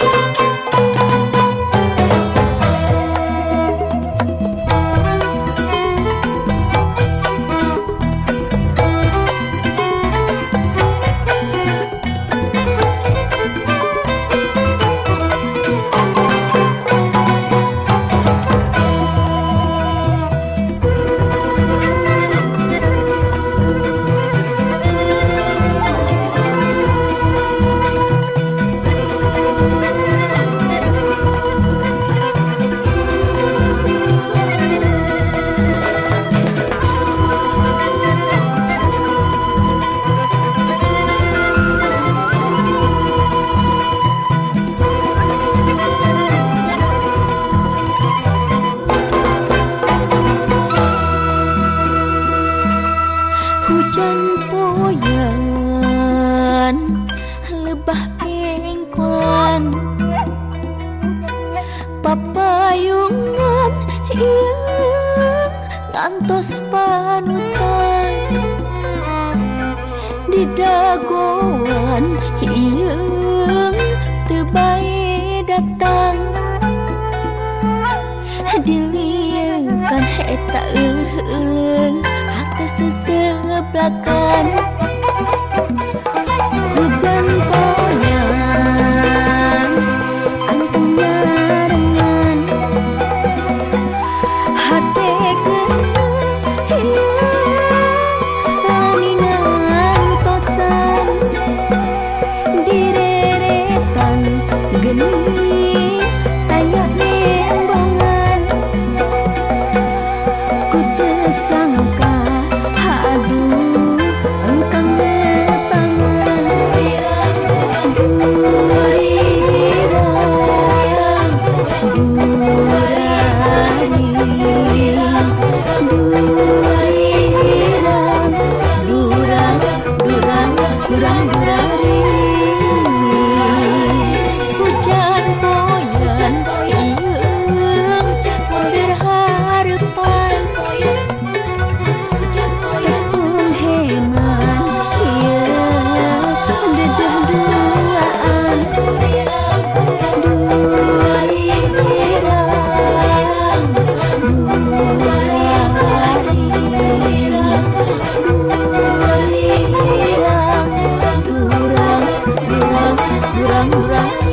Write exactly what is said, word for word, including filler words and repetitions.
Hujan poyan lebah pengkolan papayungan ilang ngantos panutan di dagoan ilang tebai datang diliangkan eta euleuh hate sesebelakan hujan poyan anteng nyarengan hate keseuh laninan tosan direretan geni tayak nembongan ku teu sangka aduh engkang nepangan burirang burani burirang durang durang durang durari hujan poyan ieueung berharepan tepung heman ieu dedah duaan durirang durari durirang durang durang durang durang